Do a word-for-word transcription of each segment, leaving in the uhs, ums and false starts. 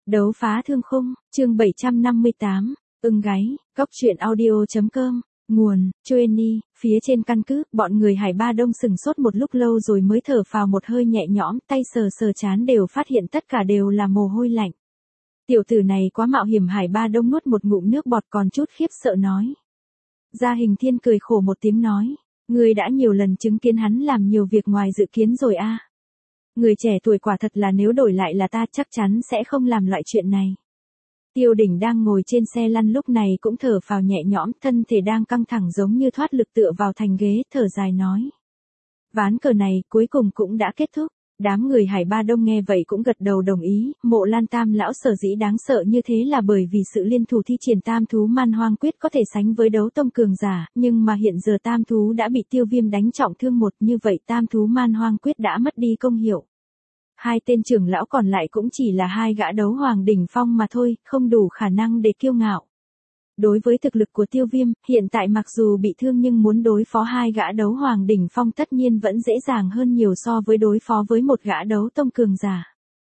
Đấu phá thương khung, chương bảy trăm năm mươi tám, ưng gáy, cóc truyện audio.com, nguồn, Chueni, phía trên căn cứ, bọn người Hải Ba Đông sừng sốt một lúc lâu rồi mới thở phào một hơi nhẹ nhõm, tay sờ sờ chán đều phát hiện tất cả đều là mồ hôi lạnh. Tiểu tử này quá mạo hiểm. Hải Ba Đông nuốt một ngụm nước bọt còn chút khiếp sợ nói. Gia Hình Thiên cười khổ một tiếng nói, người đã nhiều lần chứng kiến hắn làm nhiều việc ngoài dự kiến rồi a. À. Người trẻ tuổi quả thật là nếu đổi lại là ta chắc chắn sẽ không làm loại chuyện này. Tiêu Đỉnh đang ngồi trên xe lăn lúc này cũng thở phào nhẹ nhõm, thân thể đang căng thẳng giống như thoát lực tựa vào thành ghế, thở dài nói. Ván cờ này cuối cùng cũng đã kết thúc. Đám người Hải Ba Đông nghe vậy cũng gật đầu đồng ý. Mộ Lan Tam lão sở dĩ đáng sợ như thế là bởi vì sự liên thủ thi triển tam thú man hoang quyết có thể sánh với đấu tông cường giả, nhưng mà hiện giờ tam thú đã bị Tiêu Viêm đánh trọng thương một, như vậy tam thú man hoang quyết đã mất đi công hiệu. Hai tên trưởng lão còn lại cũng chỉ là hai gã đấu hoàng đỉnh phong mà thôi, không đủ khả năng để kiêu ngạo. Đối với thực lực của Tiêu Viêm, hiện tại mặc dù bị thương nhưng muốn đối phó hai gã đấu hoàng đỉnh phong tất nhiên vẫn dễ dàng hơn nhiều so với đối phó với một gã đấu tông cường giả.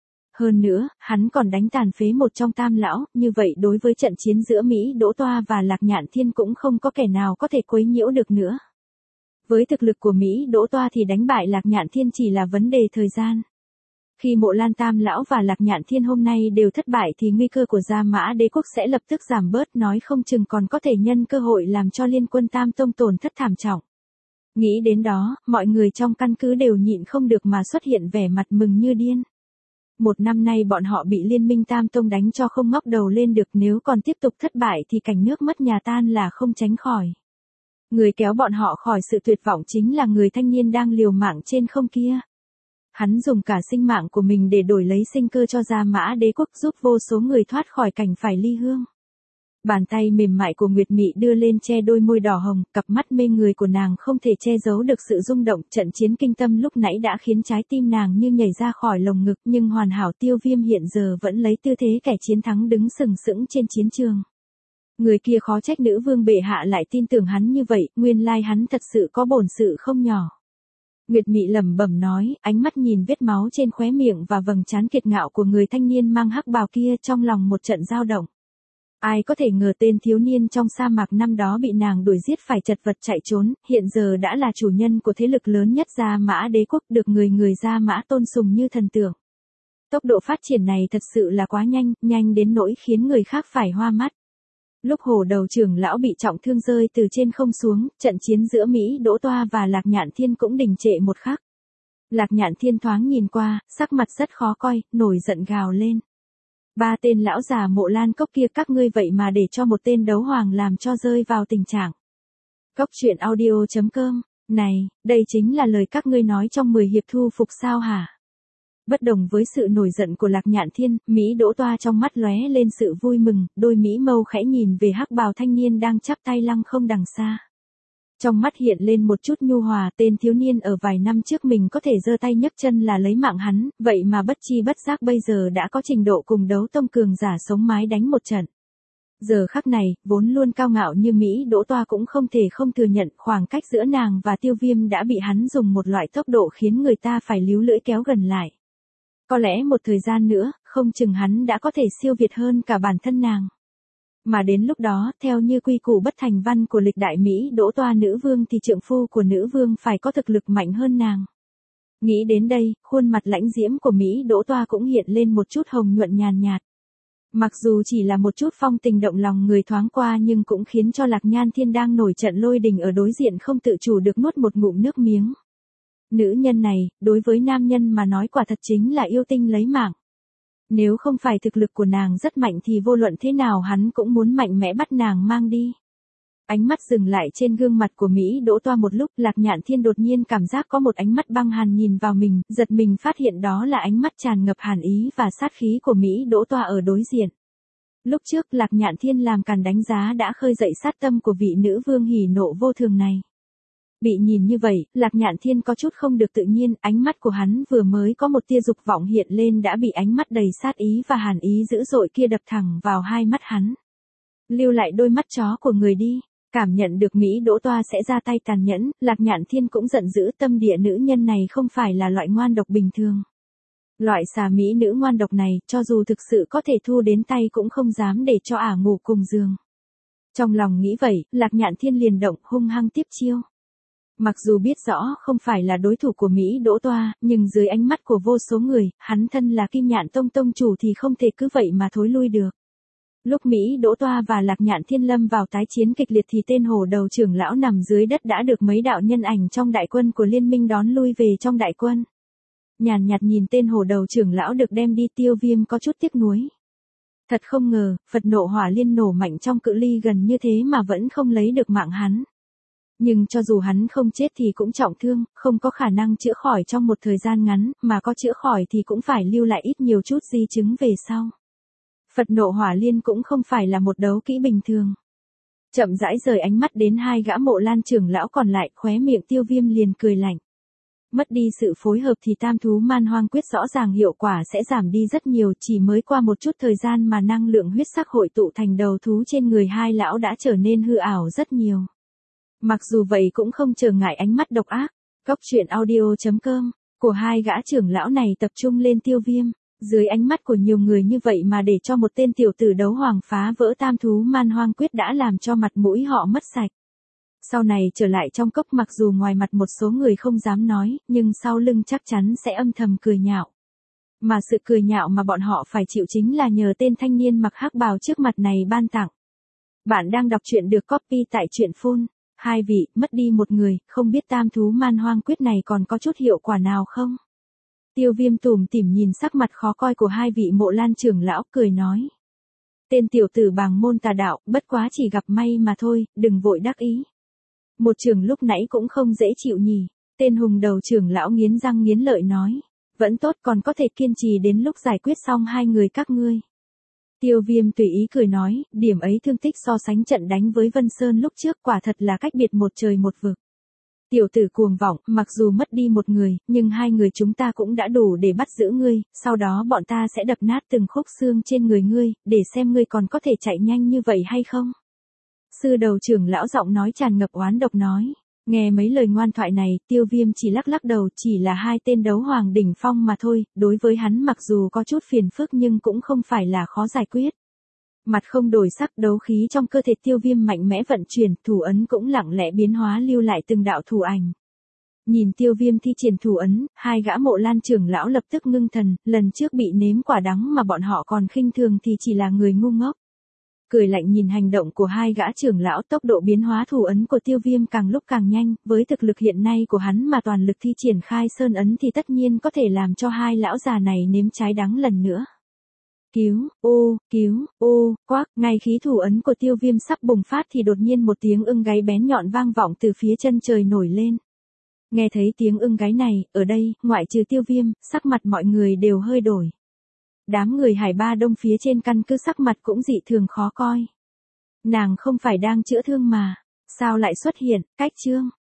Hơn nữa, hắn còn đánh tàn phế một trong tam lão, như vậy đối với trận chiến giữa Mỹ Đỗ Toa và Lạc Nhạn Thiên cũng không có kẻ nào có thể quấy nhiễu được nữa. Với thực lực của Mỹ Đỗ Toa thì đánh bại Lạc Nhạn Thiên chỉ là vấn đề thời gian. Khi Mộ Lan Tam lão và Lạc Nhạn Thiên hôm nay đều thất bại thì nguy cơ của Gia Mã Đế quốc sẽ lập tức giảm bớt, nói không chừng còn có thể nhân cơ hội làm cho liên quân Tam Tông tổn thất thảm trọng. Nghĩ đến đó, mọi người trong căn cứ đều nhịn không được mà xuất hiện vẻ mặt mừng như điên. Một năm nay bọn họ bị liên minh Tam Tông đánh cho không ngóc đầu lên được, nếu còn tiếp tục thất bại thì cảnh nước mất nhà tan là không tránh khỏi. Người kéo bọn họ khỏi sự tuyệt vọng chính là người thanh niên đang liều mạng trên không kia. Hắn dùng cả sinh mạng của mình để đổi lấy sinh cơ cho Gia Mã Đế quốc, giúp vô số người thoát khỏi cảnh phải ly hương. Bàn tay mềm mại của Nguyệt Mị đưa lên che đôi môi đỏ hồng, cặp mắt mê người của nàng không thể che giấu được sự rung động. Trận chiến kinh tâm lúc nãy đã khiến trái tim nàng như nhảy ra khỏi lồng ngực, nhưng hoàn hảo Tiêu Viêm hiện giờ vẫn lấy tư thế kẻ chiến thắng đứng sừng sững trên chiến trường. Người kia khó trách nữ vương bệ hạ lại tin tưởng hắn như vậy, nguyên lai hắn thật sự có bổn sự không nhỏ. Nguyệt Mị lẩm bẩm nói, ánh mắt nhìn vết máu trên khóe miệng và vầng trán kiệt ngạo của người thanh niên mang hắc bào kia, trong lòng một trận dao động. Ai có thể ngờ tên thiếu niên trong sa mạc năm đó bị nàng đuổi giết phải chật vật chạy trốn, hiện giờ đã là chủ nhân của thế lực lớn nhất Gia Mã Đế quốc, được người người Gia Mã tôn sùng như thần tượng. Tốc độ phát triển này thật sự là quá nhanh, nhanh đến nỗi khiến người khác phải hoa mắt. Lúc Hổ Đầu trưởng lão bị trọng thương rơi từ trên không xuống, trận chiến giữa Mỹ Đỗ Toa và Lạc Nhạn Thiên cũng đình trệ một khắc. Lạc Nhạn Thiên thoáng nhìn qua, sắc mặt rất khó coi, nổi giận gào lên. Ba tên lão già Mộ Lan Cốc kia các ngươi vậy mà để cho một tên đấu hoàng làm cho rơi vào tình trạng. Cóc truyện audio.com, này, đây chính là lời các ngươi nói trong mười hiệp thu phục sao hả? Bất đồng với sự nổi giận của Lạc Nhạn Thiên, Mỹ Đỗ Toa trong mắt lóe lên sự vui mừng, đôi mỹ mâu khẽ nhìn về hắc bào thanh niên đang chắp tay lăng không đằng xa. Trong mắt hiện lên một chút nhu hòa, tên thiếu niên ở vài năm trước mình có thể giơ tay nhấc chân là lấy mạng hắn, vậy mà bất chi bất giác bây giờ đã có trình độ cùng đấu tông cường giả sống mái đánh một trận. Giờ khắc này, vốn luôn cao ngạo như Mỹ Đỗ Toa cũng không thể không thừa nhận khoảng cách giữa nàng và Tiêu Viêm đã bị hắn dùng một loại tốc độ khiến người ta phải líu lưỡi kéo gần lại. Có lẽ một thời gian nữa, không chừng hắn đã có thể siêu việt hơn cả bản thân nàng. Mà đến lúc đó, theo như quy củ bất thành văn của lịch đại Mỹ Đỗ Toa nữ vương thì trượng phu của nữ vương phải có thực lực mạnh hơn nàng. Nghĩ đến đây, khuôn mặt lãnh diễm của Mỹ Đỗ Toa cũng hiện lên một chút hồng nhuận nhàn nhạt. Mặc dù chỉ là một chút phong tình động lòng người thoáng qua nhưng cũng khiến cho Lạc Nhạn Thiên đang nổi trận lôi đình ở đối diện không tự chủ được nuốt một ngụm nước miếng. Nữ nhân này, đối với nam nhân mà nói quả thật chính là yêu tinh lấy mạng. Nếu không phải thực lực của nàng rất mạnh thì vô luận thế nào hắn cũng muốn mạnh mẽ bắt nàng mang đi. Ánh mắt dừng lại trên gương mặt của Mỹ Đỗ Toa một lúc, Lạc Nhạn Thiên đột nhiên cảm giác có một ánh mắt băng hàn nhìn vào mình, giật mình phát hiện đó là ánh mắt tràn ngập hàn ý và sát khí của Mỹ Đỗ Toa ở đối diện. Lúc trước Lạc Nhạn Thiên làm càn đánh giá đã khơi dậy sát tâm của vị nữ vương hỉ nộ vô thường này. Bị nhìn như vậy, Lạc Nhạn Thiên có chút không được tự nhiên, ánh mắt của hắn vừa mới có một tia dục vọng hiện lên đã bị ánh mắt đầy sát ý và hàn ý dữ dội kia đập thẳng vào hai mắt hắn. Lưu lại đôi mắt chó của người đi. Cảm nhận được Mỹ Đỗ Toa sẽ ra tay tàn nhẫn, Lạc Nhạn Thiên cũng giận dữ, tâm địa nữ nhân này không phải là loại ngoan độc bình thường. Loại xà mỹ nữ ngoan độc này, cho dù thực sự có thể thu đến tay cũng không dám để cho ả ngủ cùng giường. Trong lòng nghĩ vậy, Lạc Nhạn Thiên liền động hung hăng tiếp chiêu. Mặc dù biết rõ không phải là đối thủ của Mỹ Đỗ Toa, nhưng dưới ánh mắt của vô số người, hắn thân là Kim Nhạn Tông tông chủ thì không thể cứ vậy mà thối lui được. Lúc Mỹ Đỗ Toa và Lạc Nhạn Thiên lâm vào tái chiến kịch liệt thì tên hổ đầu trưởng lão nằm dưới đất đã được mấy đạo nhân ảnh trong đại quân của liên minh đón lui về trong đại quân. Nhàn nhạt nhìn tên hổ đầu trưởng lão được đem đi, Tiêu Viêm có chút tiếc nuối. Thật không ngờ, Phật nộ hỏa liên nổ mạnh trong cự ly gần như thế mà vẫn không lấy được mạng hắn. Nhưng cho dù hắn không chết thì cũng trọng thương, không có khả năng chữa khỏi trong một thời gian ngắn, mà có chữa khỏi thì cũng phải lưu lại ít nhiều chút di chứng về sau. Phật nộ hỏa liên cũng không phải là một đấu kỹ bình thường. Chậm rãi rời ánh mắt đến hai gã Mộ Lan trưởng lão còn lại, khóe miệng Tiêu Viêm liền cười lạnh. Mất đi sự phối hợp thì tam thú man hoang quyết rõ ràng hiệu quả sẽ giảm đi rất nhiều, chỉ mới qua một chút thời gian mà năng lượng huyết sắc hội tụ thành đầu thú trên người hai lão đã trở nên hư ảo rất nhiều. Mặc dù vậy cũng không trở ngại ánh mắt độc ác, Cốc Truyện Audio chấm com của hai gã trưởng lão này tập trung lên Tiêu Viêm. Dưới ánh mắt của nhiều người như vậy mà để cho một tên tiểu tử đấu hoàng phá vỡ tam thú man hoang quyết đã làm cho mặt mũi họ mất sạch. Sau này trở lại trong cốc, mặc dù ngoài mặt một số người không dám nói, nhưng sau lưng chắc chắn sẽ âm thầm cười nhạo. Mà sự cười nhạo mà bọn họ phải chịu chính là nhờ tên thanh niên mặc hắc bào trước mặt này ban tặng. Bạn đang đọc truyện được copy tại truyện phun. Hai vị, mất đi một người, không biết tam thú man hoang quyết này còn có chút hiệu quả nào không? Tiêu Viêm tủm tỉm nhìn sắc mặt khó coi của hai vị Mộ Lan trưởng lão, cười nói. Tên tiểu tử bàng môn tà đạo, bất quá chỉ gặp may mà thôi, đừng vội đắc ý. Một trường lúc nãy cũng không dễ chịu nhỉ. Tên hùng đầu trưởng lão nghiến răng nghiến lợi nói. Vẫn tốt, còn có thể kiên trì đến lúc giải quyết xong hai người các ngươi. Tiêu Viêm tùy ý cười nói, điểm ấy thương tích so sánh trận đánh với Vân Sơn lúc trước quả thật là cách biệt một trời một vực. Tiểu tử cuồng vọng, mặc dù mất đi một người, nhưng hai người chúng ta cũng đã đủ để bắt giữ ngươi, sau đó bọn ta sẽ đập nát từng khúc xương trên người ngươi, để xem ngươi còn có thể chạy nhanh như vậy hay không. Sư đầu trưởng lão giọng nói tràn ngập oán độc nói. Nghe mấy lời ngoan thoại này, Tiêu Viêm chỉ lắc lắc đầu, chỉ là hai tên đấu hoàng đỉnh phong mà thôi, đối với hắn mặc dù có chút phiền phức nhưng cũng không phải là khó giải quyết. Mặt không đổi sắc, đấu khí trong cơ thể Tiêu Viêm mạnh mẽ vận chuyển, thủ ấn cũng lặng lẽ biến hóa lưu lại từng đạo thủ ảnh. Nhìn Tiêu Viêm thi triển thủ ấn, hai gã Mộ Lan trưởng lão lập tức ngưng thần, lần trước bị nếm quả đắng mà bọn họ còn khinh thường thì chỉ là người ngu ngốc. Cười lạnh nhìn hành động của hai gã trưởng lão, tốc độ biến hóa thủ ấn của Tiêu Viêm càng lúc càng nhanh, với thực lực hiện nay của hắn mà toàn lực thi triển khai sơn ấn thì tất nhiên có thể làm cho hai lão già này nếm trái đắng lần nữa. Cứu, ô, cứu, ô, quắc, ngay khí thủ ấn của Tiêu Viêm sắp bùng phát thì đột nhiên một tiếng ưng gáy bén nhọn vang vọng từ phía chân trời nổi lên. Nghe thấy tiếng ưng gáy này, ở đây, ngoại trừ Tiêu Viêm, sắc mặt mọi người đều hơi đổi. Đám người Hải Ba Đông phía trên căn cứ sắc mặt cũng dị thường khó coi. Nàng không phải đang chữa thương mà, sao lại xuất hiện, cách chương,